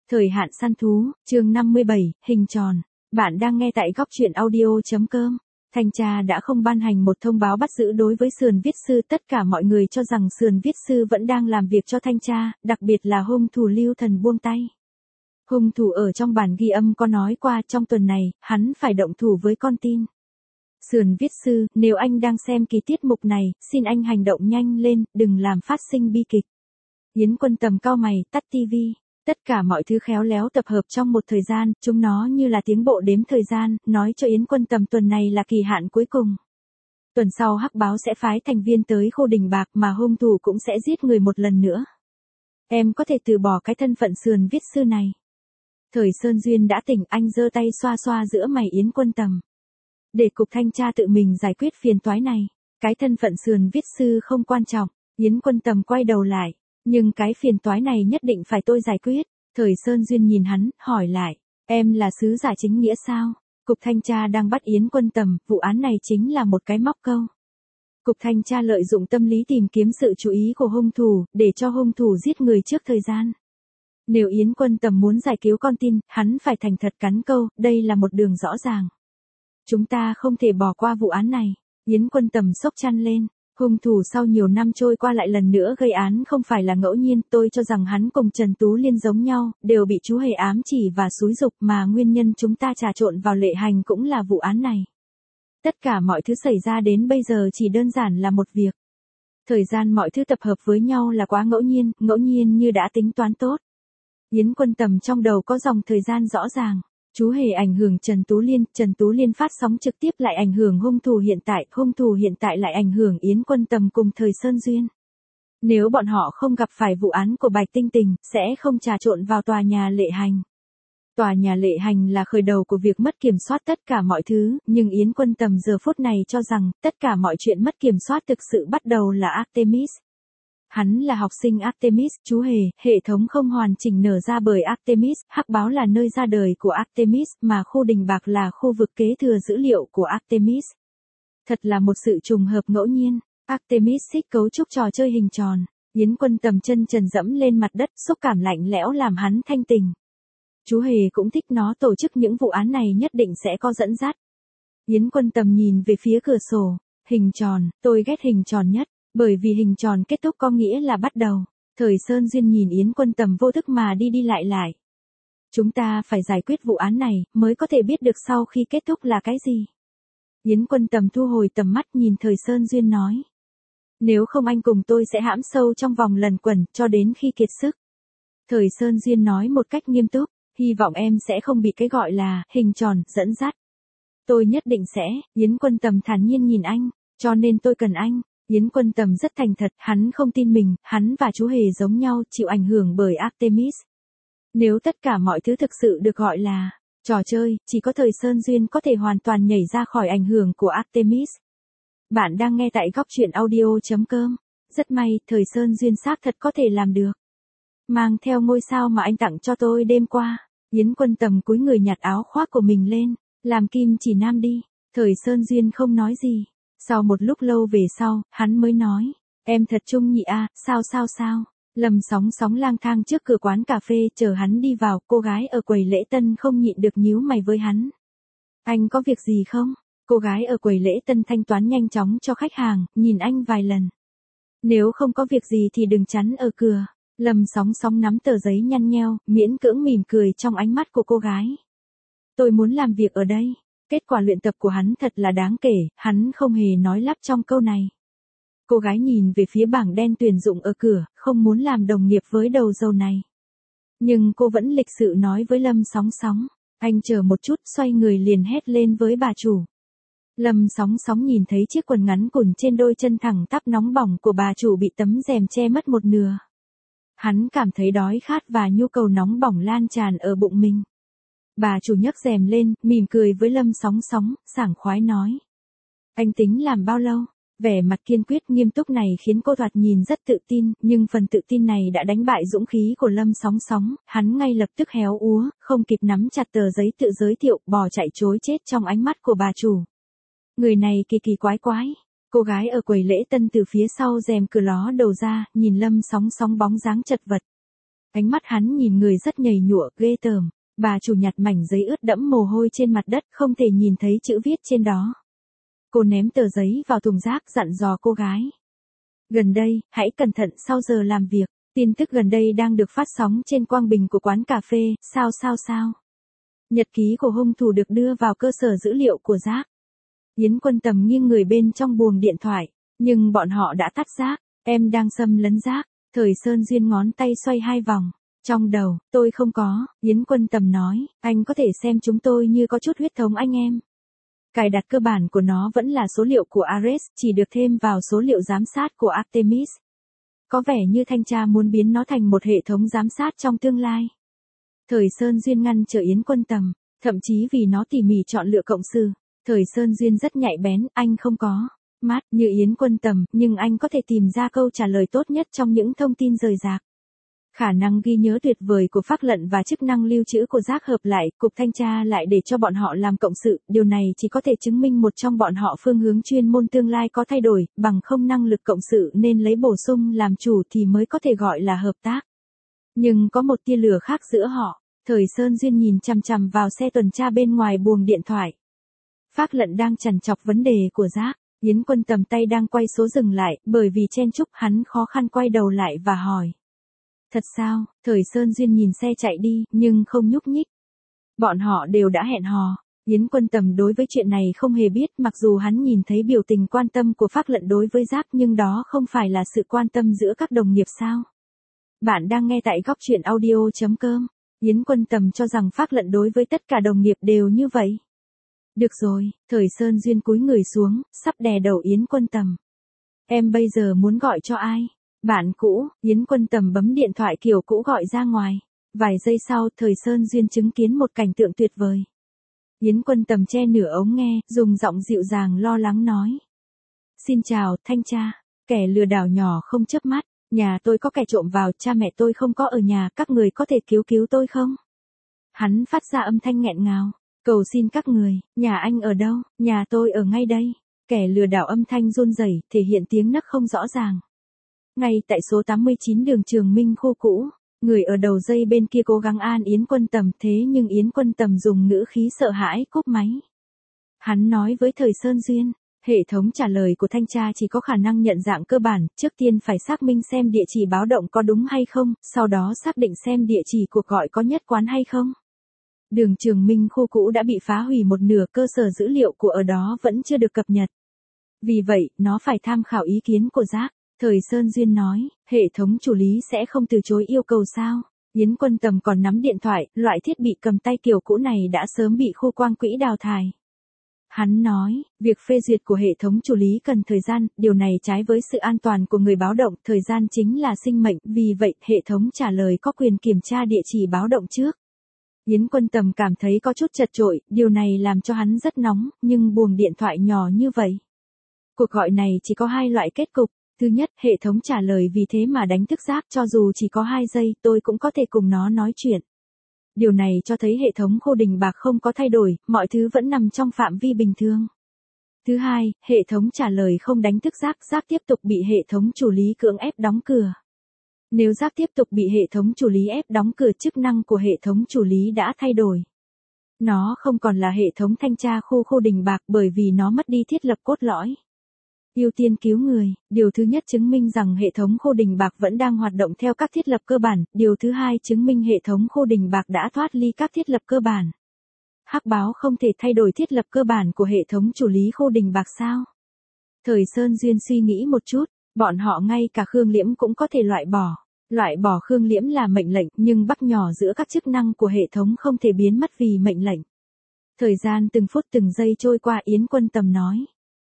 Thời hạn săn thú, chương 57, hình tròn. Bạn đang nghe tại góc truyện audio.com. Thanh tra đã không ban hành một thông báo bắt giữ đối với sườn viết sư. Tất cả mọi người cho rằng sườn viết sư vẫn đang làm việc cho thanh tra, đặc biệt là hung thủ Lưu Thần buông tay. Hung thủ ở trong bản ghi âm có nói qua trong tuần này, hắn phải động thủ với con tin. Sườn viết sư, nếu anh đang xem kỳ tiết mục này, xin anh hành động nhanh lên, đừng làm phát sinh bi kịch. Yến Quân Tầm cau mày, tắt tivi. Tất cả mọi thứ khéo léo tập hợp trong một thời gian, chúng nó như là tiếng bộ đếm thời gian, nói cho Yến Quân Tầm tuần này là kỳ hạn cuối cùng. Tuần sau Hắc Báo sẽ phái thành viên tới Khô Đình Bạc mà hung thủ cũng sẽ giết người một lần nữa. Em có thể từ bỏ cái thân phận sườn viết sư này. Thời Sơn Duyên đã tỉnh, anh giơ tay xoa xoa giữa mày Yến Quân Tầm. Để cục thanh tra tự mình giải quyết phiền toái này. Cái thân phận sườn viết sư không quan trọng. Yến Quân Tầm quay đầu lại. Nhưng cái phiền toái này nhất định phải tôi giải quyết. Thời Sơn Duyên nhìn hắn, hỏi lại. Em là sứ giả chính nghĩa sao? Cục thanh tra đang bắt Yến Quân Tầm, vụ án này chính là một cái móc câu. Cục thanh tra lợi dụng tâm lý tìm kiếm sự chú ý của hung thủ, để cho hung thủ giết người trước thời gian. Nếu Yến Quân Tầm muốn giải cứu con tin, hắn phải thành thật cắn câu, đây là một đường rõ ràng. Chúng ta không thể bỏ qua vụ án này. Yến Quân Tầm xốc chăn lên. Hung thủ sau nhiều năm trôi qua lại lần nữa gây án không phải là ngẫu nhiên, tôi cho rằng hắn cùng Trần Tú Liên giống nhau, đều bị chú hề ám chỉ và xúi giục mà nguyên nhân chúng ta trà trộn vào Lệ Hành cũng là vụ án này. Tất cả mọi thứ xảy ra đến bây giờ chỉ đơn giản là một việc. Thời gian mọi thứ tập hợp với nhau là quá ngẫu nhiên như đã tính toán tốt. Yến Quân Tầm trong đầu có dòng thời gian rõ ràng. Chú hề ảnh hưởng Trần Tú Liên phát sóng trực tiếp lại ảnh hưởng hung thủ hiện tại lại ảnh hưởng Yến Quân Tầm cùng Thời Sơn Duyên. Nếu bọn họ không gặp phải vụ án của Bạch Tinh Tình, sẽ không trà trộn vào tòa nhà Lệ Hành. Tòa nhà Lệ Hành là khởi đầu của việc mất kiểm soát tất cả mọi thứ, nhưng Yến Quân Tầm giờ phút này cho rằng, tất cả mọi chuyện mất kiểm soát thực sự bắt đầu là Artemis. Hắn là học sinh Artemis, chú hề, hệ thống không hoàn chỉnh nở ra bởi Artemis, Hắc Báo là nơi ra đời của Artemis, mà Khô Đình Bạc là khu vực kế thừa dữ liệu của Artemis. Thật là một sự trùng hợp ngẫu nhiên. Artemis thích cấu trúc trò chơi hình tròn. Yến Quân Tầm chân trần dẫm lên mặt đất, xúc cảm lạnh lẽo làm hắn thanh tình. Chú hề cũng thích nó, tổ chức những vụ án này nhất định sẽ có dẫn dắt. Yến Quân Tầm nhìn về phía cửa sổ. Hình tròn, tôi ghét hình tròn nhất. Bởi vì hình tròn kết thúc có nghĩa là bắt đầu. Thời Sơn Duyên nhìn Yến Quân Tầm vô thức mà đi lại. Chúng ta phải giải quyết vụ án này, mới có thể biết được sau khi kết thúc là cái gì. Yến Quân Tầm thu hồi tầm mắt nhìn Thời Sơn Duyên nói. Nếu không anh cùng tôi sẽ hãm sâu trong vòng lần quẩn, cho đến khi kiệt sức. Thời Sơn Duyên nói một cách nghiêm túc, hy vọng em sẽ không bị cái gọi là hình tròn dẫn dắt. Tôi nhất định sẽ. Yến Quân Tầm thản nhiên nhìn anh, cho nên tôi cần anh. Yến Quân Tầm rất thành thật, hắn không tin mình, hắn và chú hề giống nhau, chịu ảnh hưởng bởi Artemis. Nếu tất cả mọi thứ thực sự được gọi là trò chơi, chỉ có Thời Sơn Duyên có thể hoàn toàn nhảy ra khỏi ảnh hưởng của Artemis. Bạn đang nghe tại góc truyện audio.com. Rất may, Thời Sơn Duyên xác thật có thể làm được. Mang theo ngôi sao mà anh tặng cho tôi đêm qua. Yến Quân Tầm cúi người nhặt áo khoác của mình lên, làm kim chỉ nam đi. Thời Sơn Duyên không nói gì. Sau một lúc lâu về sau, hắn mới nói, em thật trung nhị a, sao. Lâm Sóng lang thang trước cửa quán cà phê chờ hắn đi vào, cô gái ở quầy lễ tân không nhịn được nhíu mày với hắn. Anh có việc gì không? Cô gái ở quầy lễ tân thanh toán nhanh chóng cho khách hàng, nhìn anh vài lần. Nếu không có việc gì thì đừng chắn ở cửa. Lâm Sóng nắm tờ giấy nhăn nheo, miễn cưỡng mỉm cười trong ánh mắt của cô gái. Tôi muốn làm việc ở đây. Kết quả luyện tập của hắn thật là đáng kể, hắn không hề nói lắp trong câu này. Cô gái nhìn về phía bảng đen tuyển dụng ở cửa, không muốn làm đồng nghiệp với đầu dâu này. Nhưng cô vẫn lịch sự nói với Lâm Sóng. Anh chờ một chút, xoay người liền hét lên với bà chủ. Lâm Sóng nhìn thấy chiếc quần ngắn cùn trên đôi chân thẳng tắp nóng bỏng của bà chủ bị tấm rèm che mất một nửa. Hắn cảm thấy đói khát và nhu cầu nóng bỏng lan tràn ở bụng mình. Bà chủ nhấc rèm lên, mỉm cười với Lâm Sóng, sảng khoái nói. Anh tính làm bao lâu? Vẻ mặt kiên quyết nghiêm túc này khiến cô thoạt nhìn rất tự tin, nhưng phần tự tin này đã đánh bại dũng khí của Lâm Sóng, hắn ngay lập tức héo úa, không kịp nắm chặt tờ giấy tự giới thiệu, bỏ chạy trối chết trong ánh mắt của bà chủ. Người này kỳ quái. Cô gái ở quầy lễ tân từ phía sau rèm cửa ló đầu ra, nhìn Lâm Sóng bóng dáng chật vật. Ánh mắt hắn nhìn người rất nhầy nhụa, ghê tởm. Bà chủ nhặt mảnh giấy ướt đẫm mồ hôi trên mặt đất, không thể nhìn thấy chữ viết trên đó. Cô ném tờ giấy vào thùng rác, dặn dò cô gái. Gần đây, hãy cẩn thận sau giờ làm việc. Tin tức gần đây đang được phát sóng trên quang bình của quán cà phê, sao. Nhật ký của hung thủ được đưa vào cơ sở dữ liệu của rác. Yến Quân Tầm nghiêng người bên trong buồng điện thoại, nhưng bọn họ đã tắt rác, em đang xâm lấn rác. Thời Sơn Duyên ngón tay xoay 2 vòng. Trong đầu, tôi không có, Yến Quân Tầm nói, anh có thể xem chúng tôi như có chút huyết thống anh em. Cài đặt cơ bản của nó vẫn là số liệu của Ares, chỉ được thêm vào số liệu giám sát của Artemis. Có vẻ như thanh tra muốn biến nó thành một hệ thống giám sát trong tương lai. Thời Sơn Duyên ngăn trở Yến Quân Tầm, thậm chí vì nó tỉ mỉ chọn lựa cộng sự. Thời Sơn Duyên rất nhạy bén, anh không có mắt như Yến Quân Tầm, nhưng anh có thể tìm ra câu trả lời tốt nhất trong những thông tin rời rạc. Khả năng ghi nhớ tuyệt vời của Phác Lận và chức năng lưu trữ của rác hợp lại, cục thanh tra lại để cho bọn họ làm cộng sự, điều này chỉ có thể chứng minh một trong bọn họ phương hướng chuyên môn tương lai có thay đổi, bằng không năng lực cộng sự nên lấy bổ sung làm chủ thì mới có thể gọi là hợp tác. Nhưng có một tia lửa khác giữa họ. Thời Sơn Duyên nhìn chằm chằm vào xe tuần tra bên ngoài buồng điện thoại. Phác Lận đang trằn trọc vấn đề của rác. Yến Quân Tầm tay đang quay số dừng lại, bởi vì chen chúc hắn khó khăn quay đầu lại và hỏi. Thật sao? Thời Sơn Duyên nhìn xe chạy đi, nhưng không nhúc nhích. Bọn họ đều đã hẹn hò. Yến Quân Tầm đối với chuyện này không hề biết, mặc dù hắn nhìn thấy biểu tình quan tâm của Phác Lận đối với rác, nhưng đó không phải là sự quan tâm giữa các đồng nghiệp sao? Bạn đang nghe tại góc truyện audio.com. Yến Quân Tầm cho rằng Phác Lận đối với tất cả đồng nghiệp đều như vậy. Được rồi, Thời Sơn Duyên cúi người xuống, sắp đè đầu Yến Quân Tầm. Em bây giờ muốn gọi cho ai? Bạn cũ, Yến Quân Tầm bấm điện thoại kiểu cũ gọi ra ngoài. Vài giây sau, Thời Sơn Duyên chứng kiến một cảnh tượng tuyệt vời. Yến Quân Tầm che nửa ống nghe, dùng giọng dịu dàng lo lắng nói. Xin chào, thanh tra. Kẻ lừa đảo nhỏ không chớp mắt. Nhà tôi có kẻ trộm vào, cha mẹ tôi không có ở nhà, các người có thể cứu tôi không? Hắn phát ra âm thanh nghẹn ngào. Cầu xin các người, nhà anh ở đâu? Nhà tôi ở ngay đây. Kẻ lừa đảo âm thanh run rẩy, thể hiện tiếng nấc không rõ ràng. Ngay tại số 89 đường Trường Minh khu cũ, người ở đầu dây bên kia cố gắng an Yến Quân Tầm, thế nhưng Yến Quân Tầm dùng ngữ khí sợ hãi cúp máy. Hắn nói với Thời Sơn Duyên, hệ thống trả lời của thanh tra chỉ có khả năng nhận dạng cơ bản, trước tiên phải xác minh xem địa chỉ báo động có đúng hay không, sau đó xác định xem địa chỉ cuộc gọi có nhất quán hay không. Đường Trường Minh khu cũ đã bị phá hủy một nửa, cơ sở dữ liệu của ở đó vẫn chưa được cập nhật. Vì vậy, nó phải tham khảo ý kiến của rác. Thời Sơn Duyên nói, hệ thống chủ lý sẽ không từ chối yêu cầu sao? Yến Quân Tầm còn nắm điện thoại, loại thiết bị cầm tay kiểu cũ này đã sớm bị khu quang quỹ đào thải. Hắn nói, việc phê duyệt của hệ thống chủ lý cần thời gian, điều này trái với sự an toàn của người báo động, thời gian chính là sinh mệnh, vì vậy hệ thống trả lời có quyền kiểm tra địa chỉ báo động trước. Yến Quân Tầm cảm thấy có chút chật chội, điều này làm cho hắn rất nóng, nhưng buồng điện thoại nhỏ như vậy. Cuộc gọi này chỉ có 2 loại kết cục. Thứ nhất, hệ thống trả lời vì thế mà đánh thức rác, cho dù chỉ có 2 giây, tôi cũng có thể cùng nó nói chuyện. Điều này cho thấy hệ thống Khô Đình Bạc không có thay đổi, mọi thứ vẫn nằm trong phạm vi bình thường. Thứ hai, hệ thống trả lời không đánh thức rác, rác tiếp tục bị hệ thống chủ lý cưỡng ép đóng cửa. Nếu rác tiếp tục bị hệ thống chủ lý ép đóng cửa, chức năng của hệ thống chủ lý đã thay đổi. Nó không còn là hệ thống thanh tra khu Khô Đình Bạc bởi vì nó mất đi thiết lập cốt lõi. Ưu tiên cứu người, điều thứ nhất chứng minh rằng hệ thống Khô Đình Bạc vẫn đang hoạt động theo các thiết lập cơ bản, điều thứ hai chứng minh hệ thống Khô Đình Bạc đã thoát ly các thiết lập cơ bản. Hắc báo không thể thay đổi thiết lập cơ bản của hệ thống chủ lý Khô Đình Bạc sao? Thời Sơn Duyên suy nghĩ một chút, bọn họ ngay cả Khương Liễm cũng có thể loại bỏ. Loại bỏ Khương Liễm là mệnh lệnh, nhưng bắc nhỏ giữa các chức năng của hệ thống không thể biến mất vì mệnh lệnh. Thời gian từng phút từng giây trôi qua, Yến Quân Tầm nói.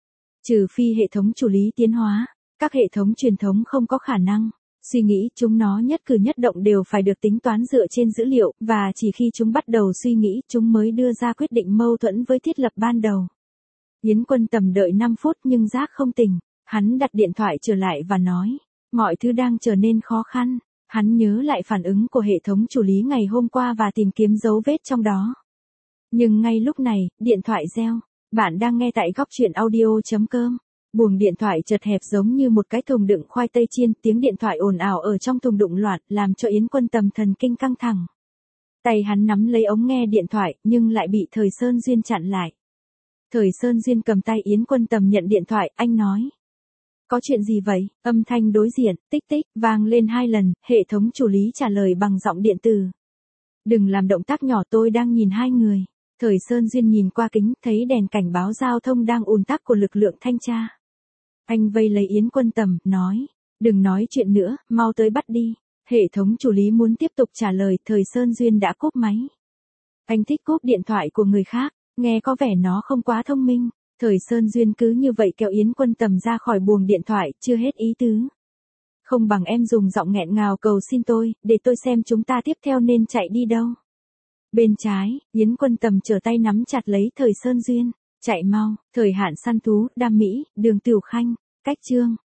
Trừ phi hệ thống chủ lý tiến hóa, các hệ thống truyền thống không có khả năng. Suy nghĩ chúng nó nhất cử nhất động đều phải được tính toán dựa trên dữ liệu, và chỉ khi chúng bắt đầu suy nghĩ chúng mới đưa ra quyết định mâu thuẫn với thiết lập ban đầu. Yến Quân Tầm đợi 5 phút nhưng rác không tỉnh. Hắn đặt điện thoại trở lại và nói, mọi thứ đang trở nên khó khăn. Hắn nhớ lại phản ứng của hệ thống chủ lý ngày hôm qua và tìm kiếm dấu vết trong đó. Nhưng ngay lúc này, điện thoại reo. Bạn đang nghe tại góc truyện audio.com. Buồng điện thoại chật hẹp giống như một cái thùng đựng khoai tây chiên, tiếng điện thoại ồn ào ở trong thùng đụng loạn, làm cho Yến Quân Tầm thần kinh căng thẳng. Tay hắn nắm lấy ống nghe điện thoại, nhưng lại bị Thời Sơn Duyên chặn lại. Thời Sơn Duyên cầm tay Yến Quân Tầm nhận điện thoại, anh nói. Có chuyện gì vậy? Âm thanh đối diện, tích tích, vang lên 2 lần, hệ thống chủ lý trả lời bằng giọng điện tử. Đừng làm động tác nhỏ, tôi đang nhìn hai người. Thời Sơn Duyên nhìn qua kính, thấy đèn cảnh báo giao thông đang ùn tắc của lực lượng thanh tra. Anh vây lấy Yến Quân Tầm, nói. Đừng nói chuyện nữa, mau tới bắt đi. Hệ thống chủ lý muốn tiếp tục trả lời, Thời Sơn Duyên đã cúp máy. Anh thích cúp điện thoại của người khác, nghe có vẻ nó không quá thông minh. Thời Sơn Duyên cứ như vậy kéo Yến Quân Tầm ra khỏi buồng điện thoại, chưa hết ý tứ. Không bằng em dùng giọng nghẹn ngào cầu xin tôi, để tôi xem chúng ta tiếp theo nên chạy đi đâu. Bên trái, Yến Quân Tầm trở tay nắm chặt lấy Thời Sơn Duyên. Chạy mau, thời hạn săn thú, Đam Mỹ, đường Tiểu Khanh, cách chương.